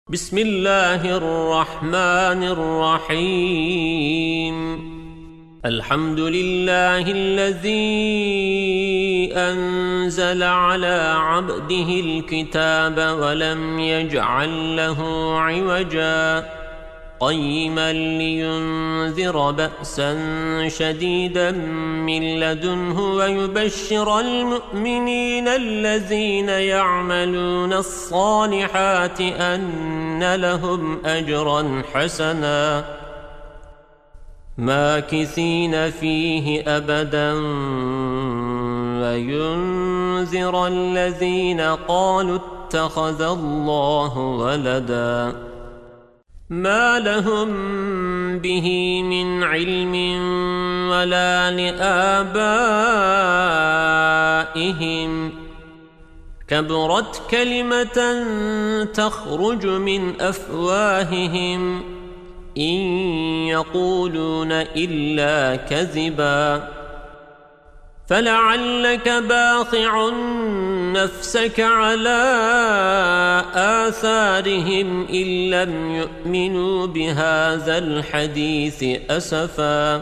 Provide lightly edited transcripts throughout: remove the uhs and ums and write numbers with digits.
بسم الله الرحمن الرحيم. الحمد لله الذي أنزل على عبده الكتاب ولم يجعل له عوجا قيما لينذر بأسا شديدا من لدنه ويبشر المؤمنين الذين يعملون الصالحات أن لهم أجرا حسنا ماكثين فيه أبدا وينذر الذين قالوا اتخذ الله ولدا ما لهم به من علم ولا لآبائهم كبرت كلمة تخرج من أفواههم إن يقولون إلا كذبا فلعلك باخع نفسك على آثارهم إن لم يؤمنوا بهذا الحديث أسفا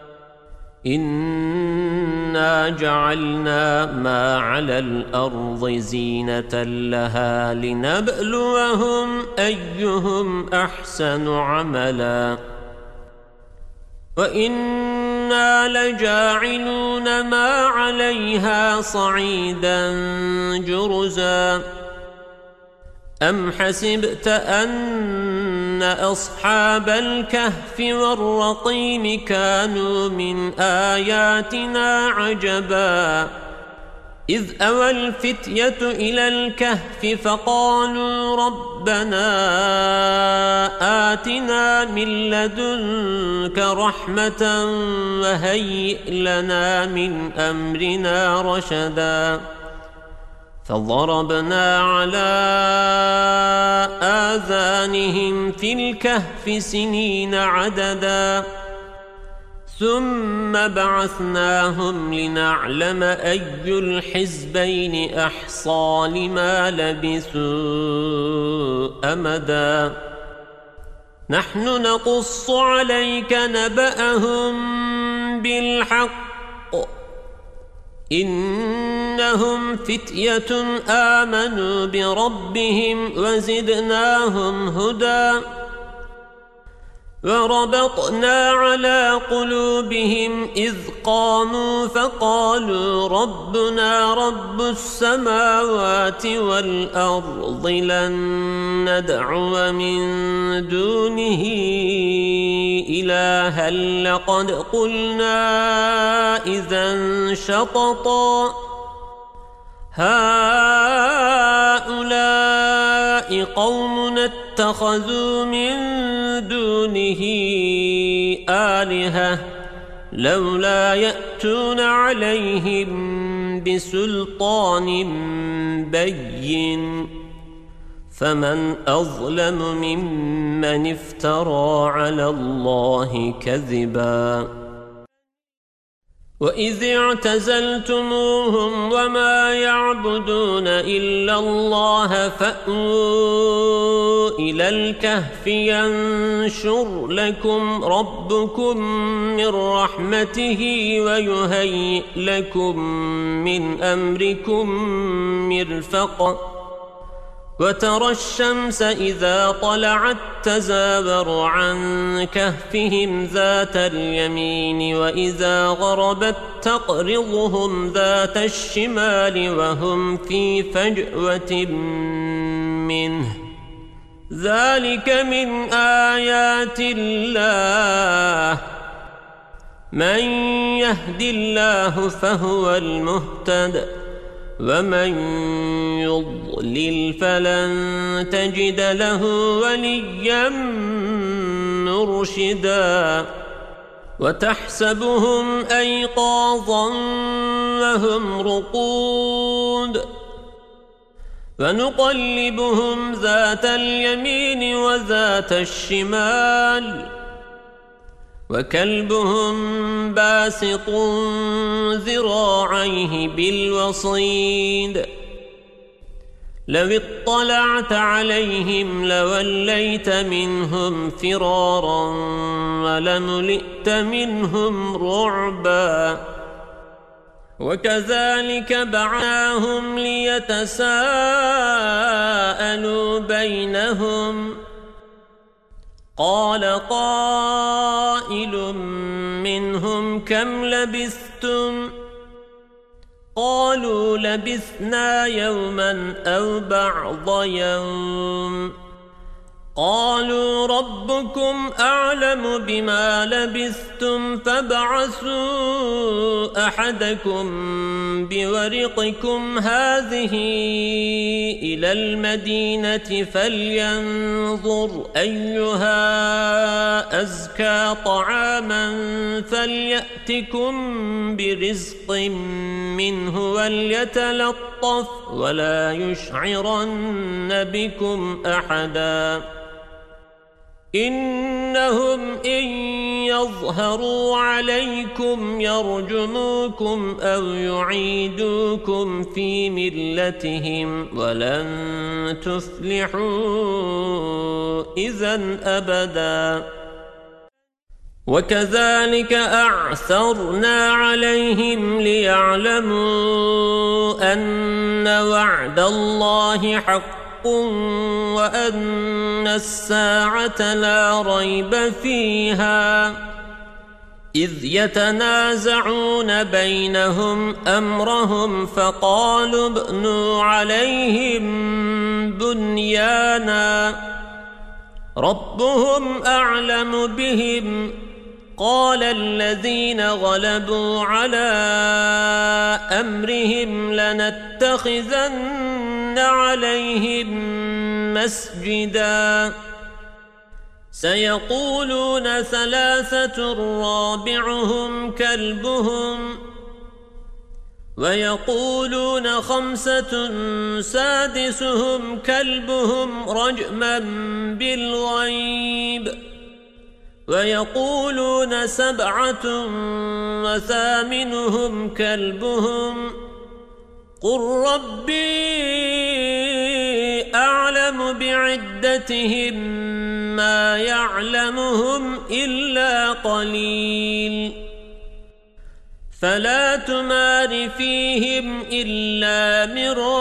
إنا جعلنا ما على الأرض زينة لها لنبلوهم أيهم أحسن عملا وإنا لجاعلون ما عليها صعيدا جرزا أم حسبت أن أصحاب الكهف والرقيم كانوا من آياتنا عجبا إذ أوى الفتية إلى الكهف فقالوا ربنا آتنا من لدنك رحمة وهيئ لنا من أمرنا رشدا فضربنا على آذانهم في الكهف سنين عددا ثم بعثناهم لنعلم أي الحزبين أحصى لما لبثوا أمدا نحن نقص عليك نبأهم بالحق إنهم فتية آمنوا بربهم وزدناهم هدى وربطنا على قلوبهم إذ قاموا فقالوا ربنا رب السماوات والأرض لن ندعو من دونه إلها لقد قلنا إذا شططا هؤلاء قومنا اتخذوا من دونه آلهة لولا يأتون عليهم بسلطان بين فمن أظلم ممن افترى على الله كذبا وإذ اعتزلتموهم وما يعبدون إلا الله فأووا إلى الكهف ينشر لكم ربكم من رحمته ويهيئ لكم من أمركم مرفقا وترى الشمس إذا طلعت تزاور عن كهفهم ذات اليمين وإذا غربت تقرضهم ذات الشمال وهم في فجوة منه ذلك من آيات الله من يهد الله فهو المهتد ومن يضلل فلن تجد له وليا مرشدا وتحسبهم أيقاظا وهم رقود ونقلبهم ذات اليمين وذات الشمال وكلبهم باسط ذراعيه بالوصيد لو اطلعت عليهم لوليت منهم فرارا ولملئت منهم رعبا وكذلك بعثناهم ليتساءلوا بينهم قال قائل منهم كم لبثتم قالوا لبثنا يوما أو بعض يوم قالوا ربكم أعلم بما لبثتم فابعثوا أحدكم بورقكم هذه إلى المدينة فلينظر أيها أزكى طعاما فليأتكم برزق منه وليتلطف ولا يشعرن بكم أحدا إنهم إن يظهروا عليكم يرجموكم أو يعيدوكم في ملتهم ولن تفلحوا إذن أبدا وكذلك أعثرنا عليهم ليعلموا أن وعد الله حق وأن الساعة لا ريب فيها إذ يتنازعون بينهم أمرهم فقالوا ابنوا عليهم بنيانا ربهم أعلم بهم قال الذين غلبوا على أمرهم لنتخذن عليهم مسجدا سيقولون ثلاثة رابعهم كلبهم ويقولون خمسة سادسهم كلبهم رجما بالغيب ويقولون سبعة وثامنهم كلبهم قل ربي أعلم بعدتهم ما يعلمهم إلا قليل فلا تمار فيهم إلا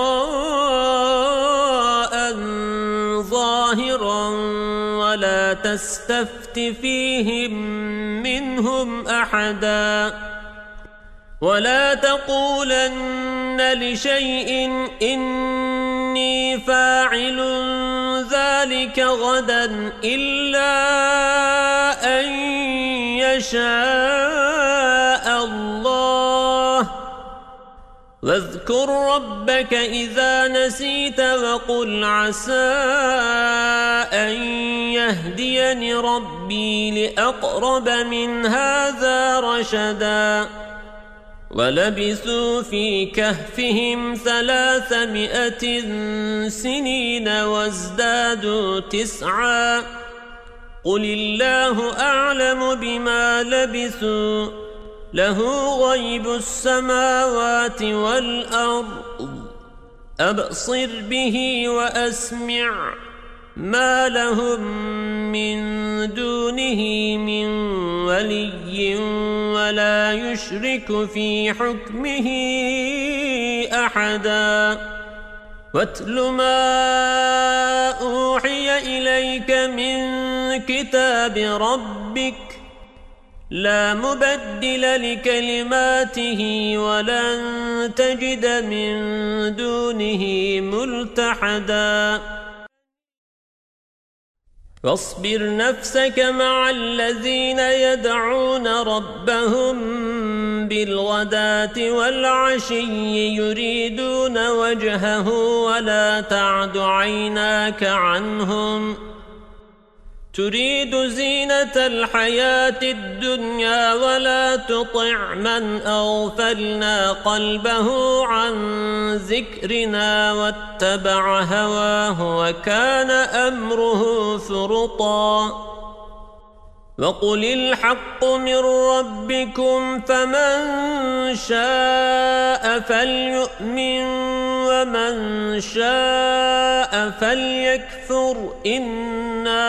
مراء ظاهرا ولا تستفت فيهم منهم أحدا ولا تقولن لشيء إني فاعل ذلك غدا إلا أن يشاء الله واذكر ربك إذا نسيت وقل عسى أن يهديني ربي لأقرب من هذا رشدا ولبثوا في كهفهم 300 سنين وازدادوا 9 قل الله أعلم بما لبثوا له غيب السماوات والأرض أبصر به وأسمع ما لهم من دونه من ولي ولا يشرك في حكمه أحدا واتل ما أوحي إليك من كتاب ربك لا مبدل لكلماته ولن تجد من دونه ملتحدا واصبر نفسك مع الذين يدعون ربهم بالغداة والعشي يريدون وجهه ولا تعد عيناك عنهم تريد زينة الحياة الدنيا ولا تطع من أغفلنا قلبه عن ذكرنا واتبع هواه وكان أمره فرطا وقل الحق من ربكم فمن شاء فليؤمن ومن شاء فليكفر إنا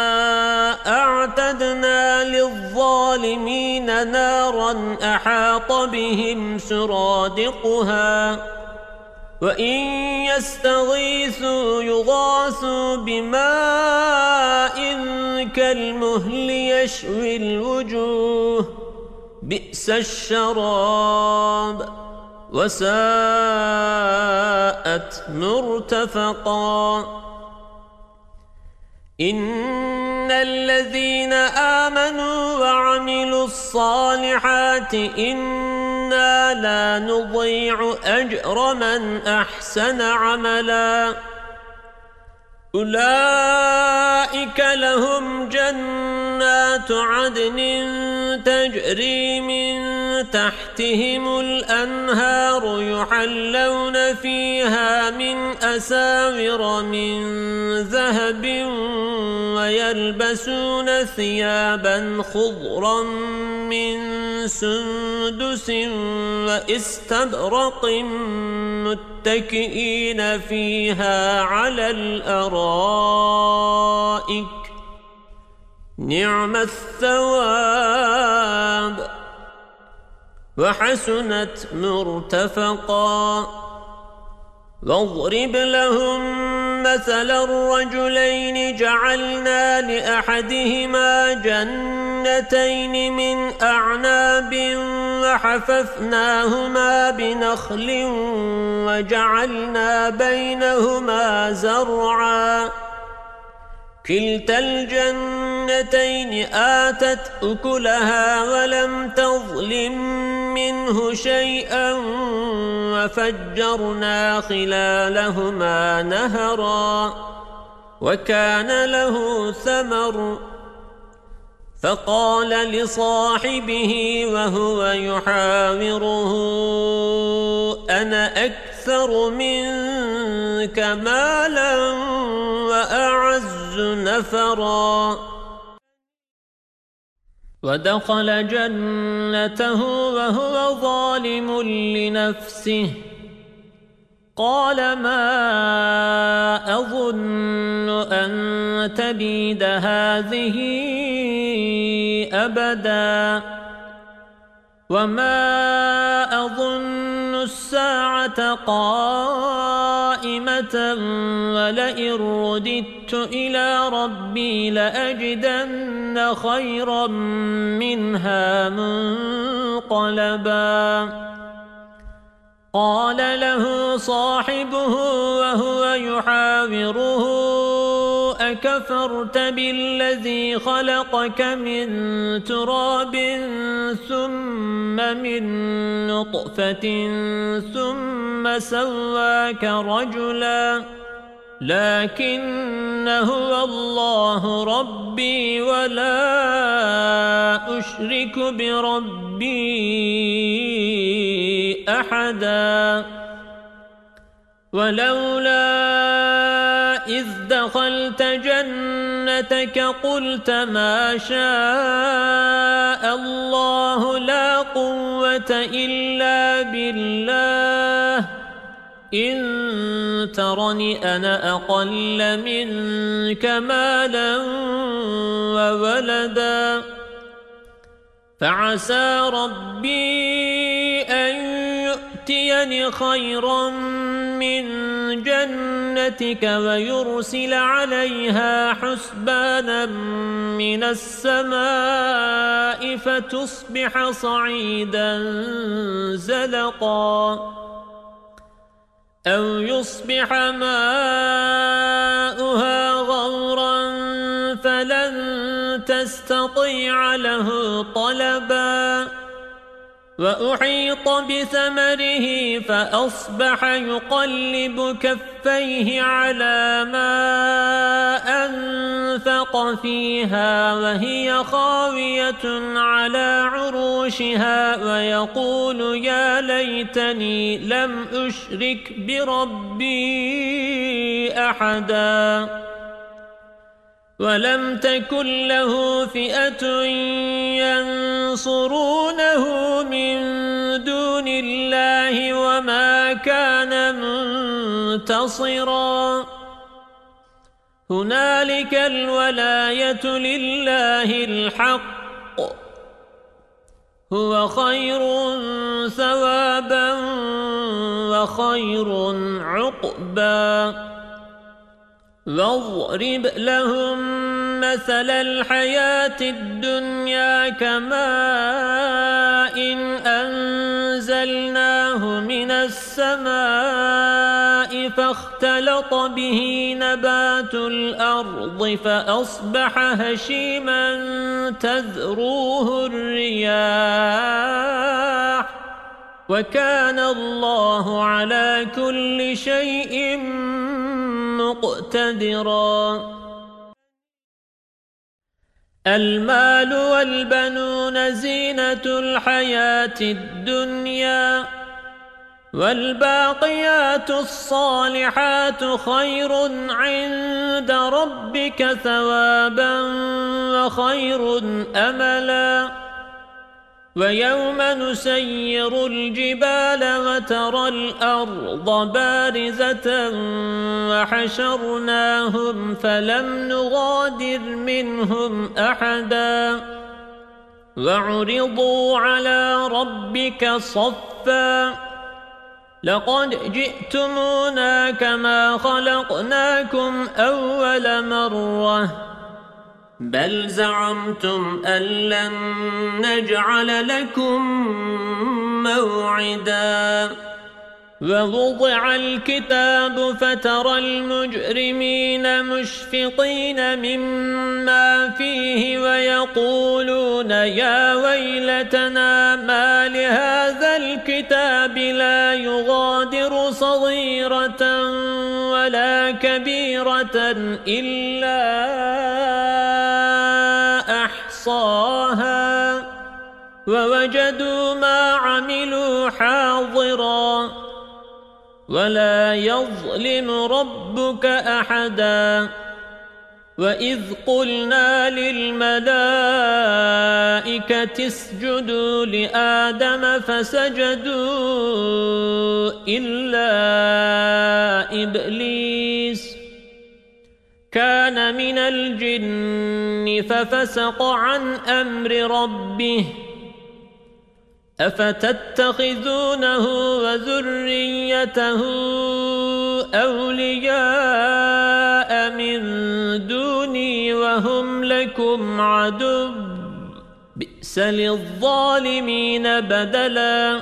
أعتدنا للظالمين نارا أحاط بهم سرادقها وإن يستغيثوا يغاثوا بماء كالمهل يشوي الوجوه بئس الشراب وساءت مرتفقا إن الذين آمنوا وعملوا الصالحات إنا لا نضيع أجر من أحسن عملا أولئك لهم جنات عدن تجري من تحتهم الأنهار يحلون فيها من أساور من ذهب ويلبسون ثيابا خضرا من سندس وإستبرق متكئين فيها على الأرائك نعم الثواب وحسنت مرتفقا واضرب لهم مثل الرجلين جعلنا لأحدهما جنتين من أعناب وحففناهما بنخل وجعلنا بينهما زرعا كلتا الجنتين آتت أكلها ولم تظلم منه شيئا وفجرنا خلالهما نهرا وكان له ثمر فقال لصاحبه وهو يحاوره أنا أكثر منك مالا وأعز نفرا ودخل جنته وهو ظالم لنفسه قال ما أظن أن تبيد هذه أبدا وما أظن الساعة قائمة ولئن رددت إلى ربي لأجدن خيرا منها منقلبا قال له صاحبه وهو يحاوره أكفرت بالذي خلقك من تراب ثم من نطفة ثم سواك رجلا لكن هو الله ربي ولا أشرك بربي أحدا ولولا إذ دخلت جنتك قلت ما شاء الله لا قوة إلا بالله إن ترني أنا أقل منك مالا وولدا فعسى ربي أن يؤتيني خيرا من جنتك ويرسل عليها حسبانا من السماء فتصبح صعيدا زلقا أو يصبح ماؤها غورا فلن تستطيع له طلبا وأحيط بثمره فأصبح يقلب كفيه على ما أنفق فيها وهي خاوية على عروشها ويقول يا ليتني لم أشرك بربي أحدا ولم تكن له فئة ينصرونه من دون الله وما كان منتصرا هنالك الولاية لله الحق هو خير ثوابا وخير عقبا واضرب لهم مثل الحياة الدنيا كماء أنزلناه من السماء فاختلط به نبات الأرض فأصبح هشيما تذروه الرياح وكان الله على كل شيء مقتدرا المال والبنون زينة الحياة الدنيا والباقيات الصالحات خير عند ربك ثوابا وخير أملا ويوم نسير الجبال وترى الأرض بارزة وحشرناهم فلم نغادر منهم أحدا وعرضوا على ربك صفا لقد جئتمونا كما خلقناكم أول مرة بل زعمتم أن لن نجعل لكم موعدا ووضع الكتاب فترى المجرمين مشفقين مما فيه ويقولون يا ويلتنا ما لهذا الكتاب لا يغادر صغيرة ولا كبيرة إلا أحصاها ووجدوا ما عملوا حاضرا ولا يظلم ربك أحدا وإذ قلنا للملائكة اسجدوا لآدم فسجدوا إلا إبليس كان من الجن ففسق عن أمر ربه أفتتخذونه وذريته أولياء من دوني وهم لكم عدو بئس للظالمين بدلا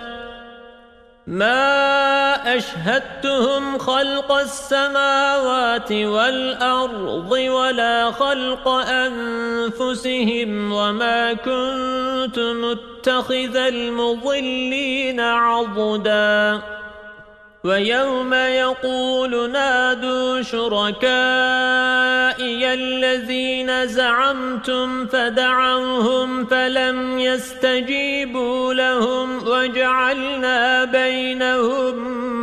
ما أشهدتهم خلق السماوات والأرض ولا خلق أنفسهم وما كنت متخذ المضلين عضدا ويوم يقول نادوا شركائي الذين زعمتم فدعوهم فلم يستجيبوا لهم وجعلنا بينهم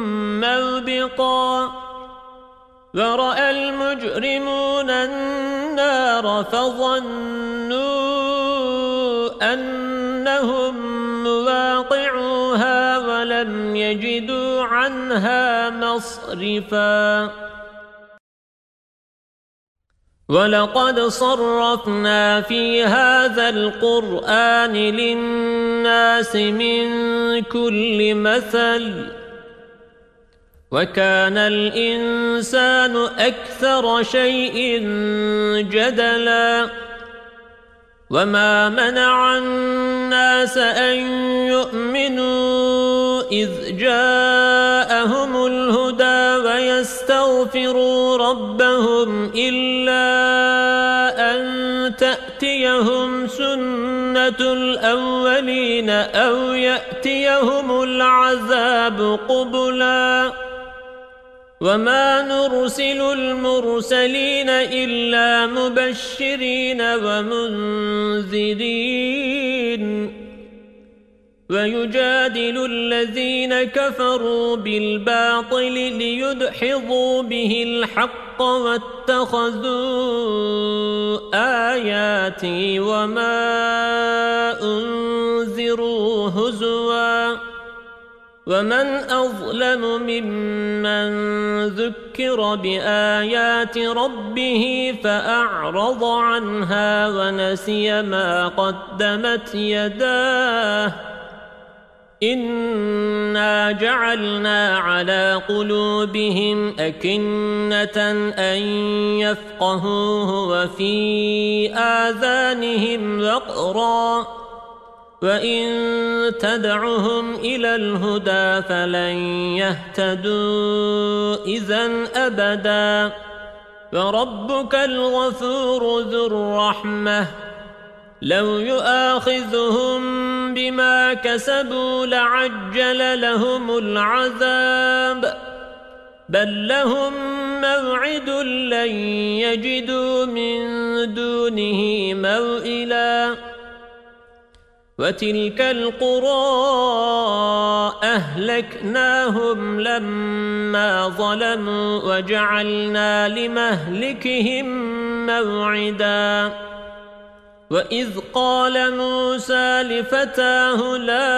موبقا ورأى المجرمون النار فظنوا أنهم مواقعوها ولم يجدوا عنها مصرفا ولقد صرفنا في هذا القرآن للناس من كل مثل وكان الإنسان أكثر شيء جدلا وما منع الناس أن يؤمنوا إذ جاءهم الهدى ويستغفروا ربهم إلا أن تأتيهم سنة الأولين أو يأتيهم العذاب قبلا وما نرسل المرسلين إلا مبشرين ومنذرين ويجادل الذين كفروا بالباطل ليدحضوا به الحق واتخذوا آياتي وما أنذروا هزوا ومن أظلم ممن ذكر بآيات ربه فأعرض عنها ونسي ما قدمت يداه إنا جعلنا على قلوبهم أكنة أن يفقهوه وفي آذانهم وقرا وإن تدعهم إلى الهدى فلن يهتدوا إذن أبدا وربك الغفور ذو الرحمة لو يؤاخذهم بما كسبوا لعجل لهم العذاب بل لهم موعد لن يجدوا من دونه موئلا وتلك القرى أهلكناهم لما ظلموا وجعلنا لمهلكهم موعدا وإذ قال موسى لفتاه لا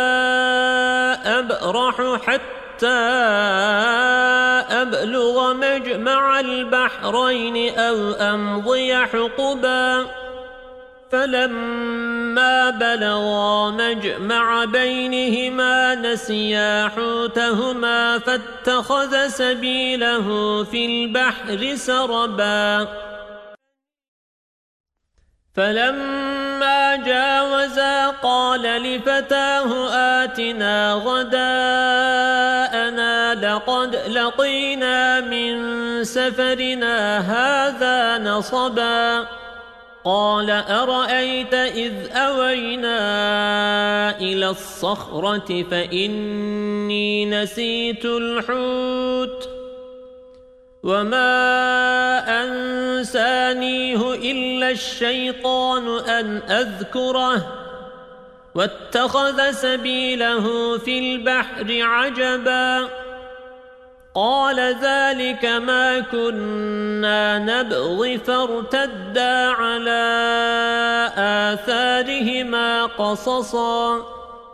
أبرح حتى أبلغ مجمع البحرين أو أمضي حقبا فلما بلغا مجمع بينهما نسيا حوتهما فاتخذ سبيله في البحر سربا فلما جاوزا قال لفتاه آتنا غداءنا لقد لقينا من سفرنا هذا نصبا قال أرأيت إذ أوينا إلى الصخرة فإني نسيت الحوت وما أنسانيه إلا الشيطان أن أذكره واتخذ سبيله في البحر عجبا قال ذلك ما كنا نبغي فارتدا على آثارهما قصصا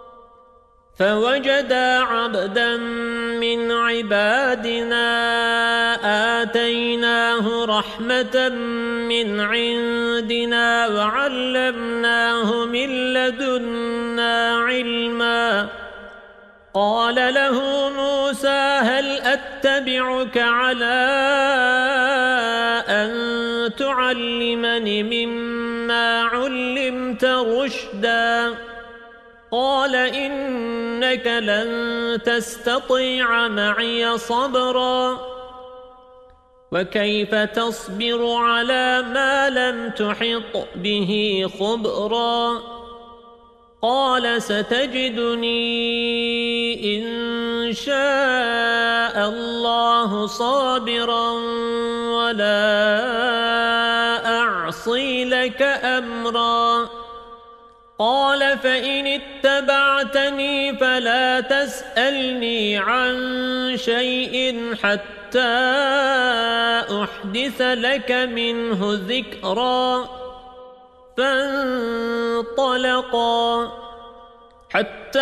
فوجدا عبدا من عبادنا آتيناه رحمة من عندنا وعلمناه من لدنا علما قال له موسى هل أتبعك على أن تعلمني مما علمت رشدا قال إنك لن تستطيع معي صبرا وكيف تصبر على ما لم تحط به خبرا قال ستجدني إن شاء الله صابرا ولا أعصي لك أمرا قال فإن اتبعتني فلا تسألني عن شيء حتى أحدث لك منه ذكرا فانطلقا حتى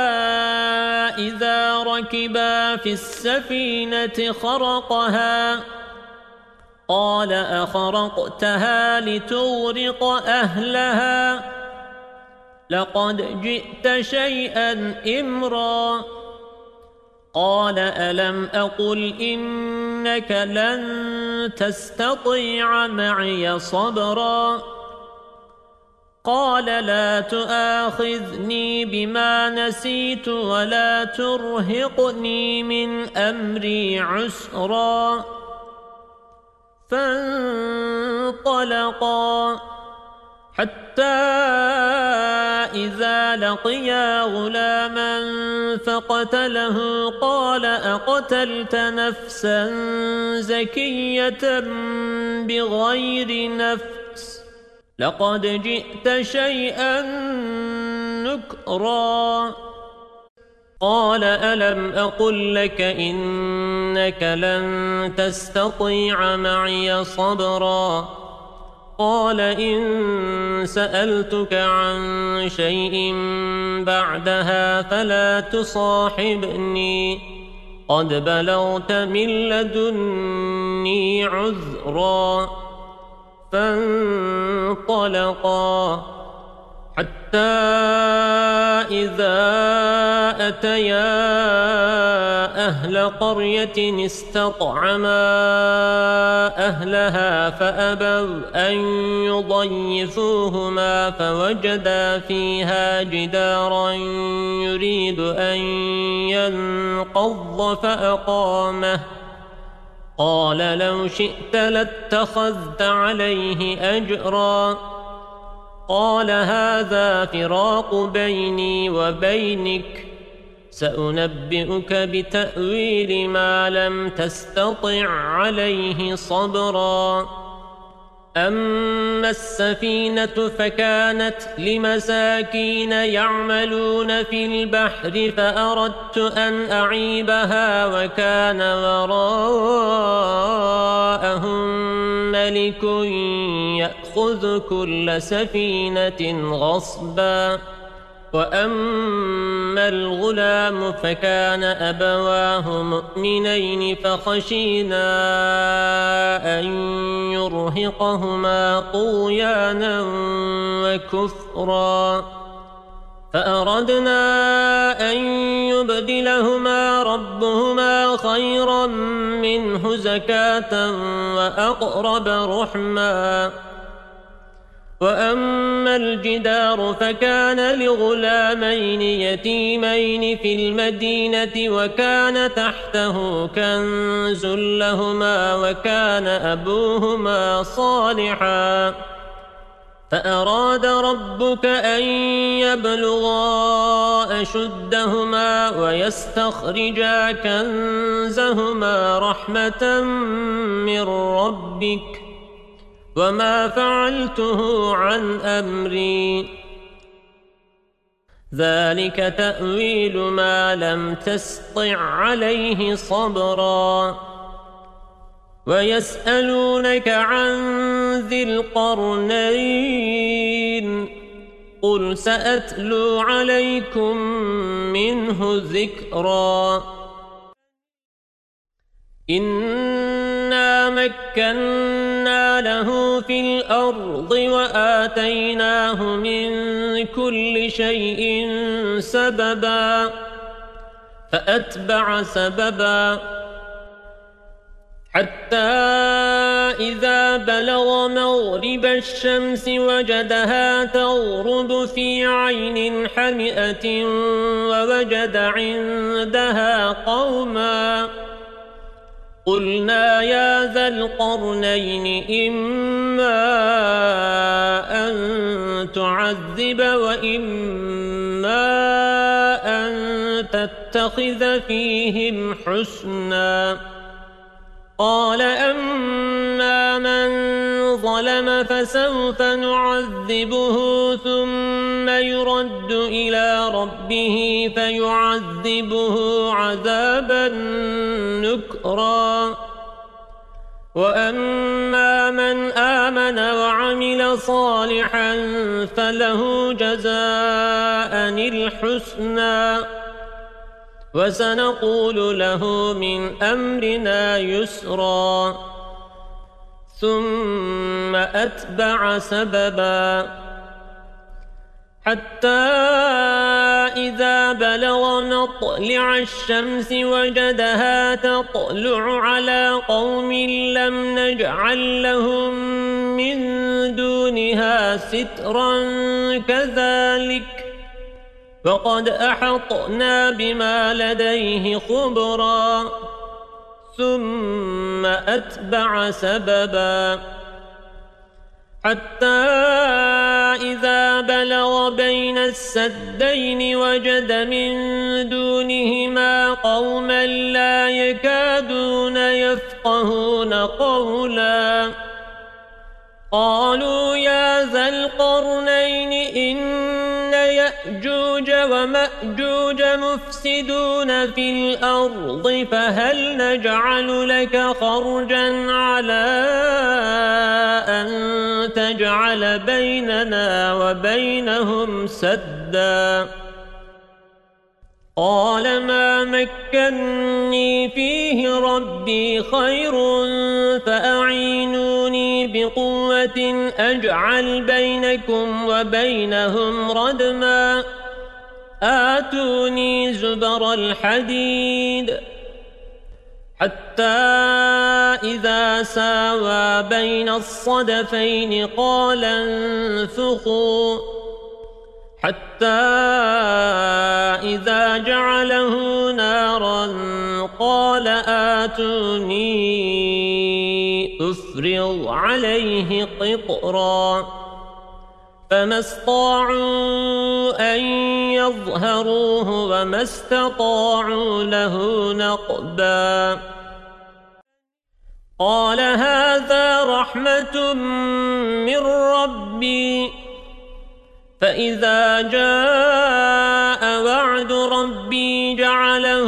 إذا ركبا في السفينة خرقها قال أخرقتها لتغرق أهلها لقد جئت شيئا إمرا قال ألم أقل إنك لن تستطيع معي صبرا قال لا تؤاخذني بما نسيت ولا ترهقني من أمري عسرا فانطلقا حتى إذا لقيا غلاما فقتله قال أقتلت نفسا زكية بغير نفس لقد جئت شيئا نكرا قال ألم أقل لك إنك لن تستطيع معي صبرا قال إن سألتك عن شيء بعدها فلا تصاحبني قد بلغت من لدني عذرا فانطلقا حتى إذا أتيا أهل قرية استطعما أهلها فأبوا أن يضيفوهما فوجدا فيها جدارا يريد أن ينقض فأقامه قال لو شئت لاتخذت عليه أجرا قال هذا فراق بيني وبينك سأنبئك بتأويل ما لم تستطع عليه صبرا أما السفينة فكانت لمساكين يعملون في البحر فأردت أن أعيبها وكان وراءهم ملك يأخذ كل سفينة غصبا وأما الغلام فكان أبواه مؤمنين فخشينا أن يرهقهما طغيانا وكفرا فأردنا أن يبدلهما ربهما خيرا منه زكاة وأقرب رحما وأما الجدار فكان لغلامين يتيمين في المدينة وكان تحته كنز لهما وكان أبوهما صالحا فأراد ربك أن يبلغا أشدهما ويستخرجا كنزهما رحمة من ربك وما فعلته عن أمري ذلك تأويل ما لم تسطع عليه صبرا ويسألونك عن ذي القرنين قل سأتلو عليكم منه ذكرا إنا مكنا له في الأرض وآتيناه من كل شيء سببا فأتبع سببا حتى إذا بلغ مغرب الشمس وجدها تغرب في عين حمئة ووجد عندها قوما قلنا يا ذا القرنين إما أن تعذب وإما أن تتخذ فيهم حسنا قال أما من ظلم فسوف نعذبه ثم يرد إلى ربه فيعذبه عذابا نكرا وأما من آمن وعمل صالحا فله جزاء الحسنى وسنقول له من أمرنا يسرا ثم أتبع سببا حتى إذا بلغ مطلع الشمس وجدها تطلع على قوم لم نجعل لهم من دونها سترا كذلك وقد أحطنا بما لديه خبرا ثم أتبع سببا حتى إذا بلغ بين السدين وجد من دونهما قوما لا يكادون يفقهون قولا قالوا يا ذا القرنين إن يأجوج ومأجوج مفسدون في الأرض فهل نجعل لك خرجا على أن تجعل بيننا وبينهم سدا قال ما مكني فيه ربي خير فأعينوني بقوة أجعل بينكم وبينهم ردما آتوني زبر الحديد حتى إذا ساوى بين الصدفين قال انفخوا حتى إذا جعله نارا قال آتوني أفرغ عليه قطرا فما استطاعوا أن يظهروه وما استطاعوا له نقبا قال هذا رحمة من ربي فإذا جاء وعد ربي جعله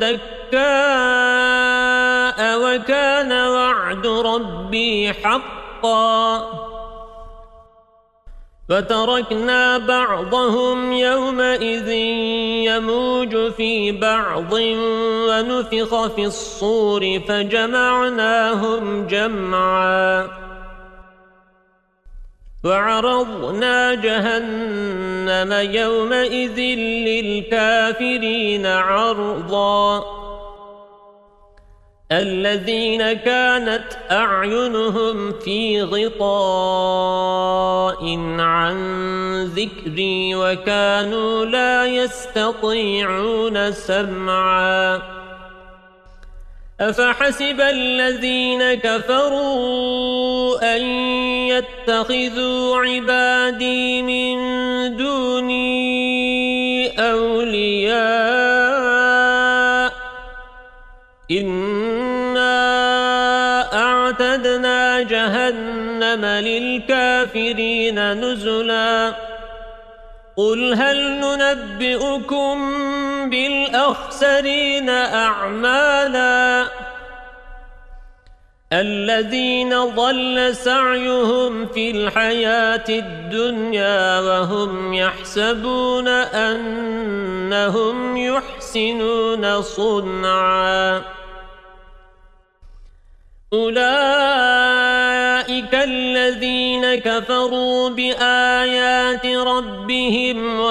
دكاء وكان وعد ربي حقا فتركنا بعضهم يومئذ يموج في بعض ونفخ في الصور فجمعناهم جمعا وعرضنا جهنم يومئذ للكافرين عرضا الذين كانت أعينهم في غطاء عن ذكري وكانوا لا يستطيعون سمعا أفحسب الذين كفروا أن يتخذوا عبادي من دوني أولياء إنا أعتدنا جهنم للكافرين نزلا قل هل ننبئكم بالأخسرين أعمالا الذين ضل سعيهم في الحياة الدنيا وهم يحسبون أنهم يحسنون صنعا أولئك الذين كفروا بآيات ربهم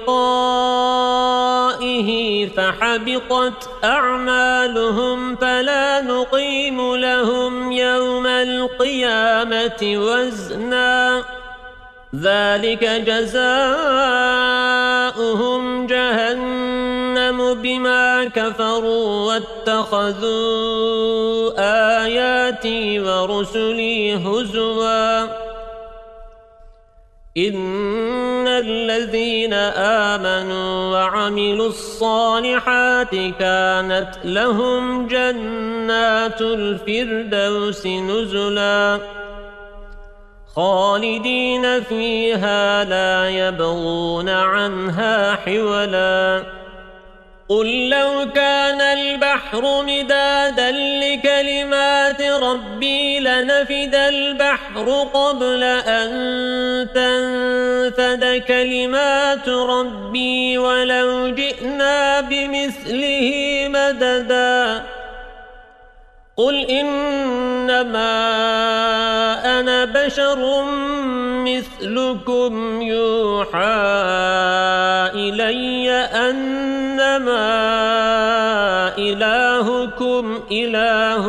ولقائه فحبطت أعمالهم فلا نقيم لهم يوم القيامة وزنا ذلك جزاؤهم جهنم بما كفروا واتخذوا آياتي ورسلي هزوا إن الذين آمنوا وعملوا الصالحات كانت لهم جنات الفردوس نزلا خالدين فيها لا يبغون عنها حولا قل لو كان البحر مدادا لكلمات ربي لنفد البحر قبل أن تنفد كلمات ربي ولو جئنا بمثله مددا قل إنما أنا بشر مثلكم يوحى إلي أنما إلهكم إله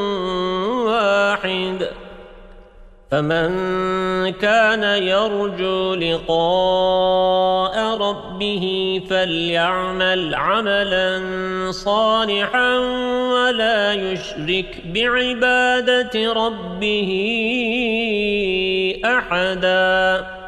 واحد فمن كان يرجو لقاء ربه فليعمل عملا صالحا ولا يشرك بعبادة ربه أحدا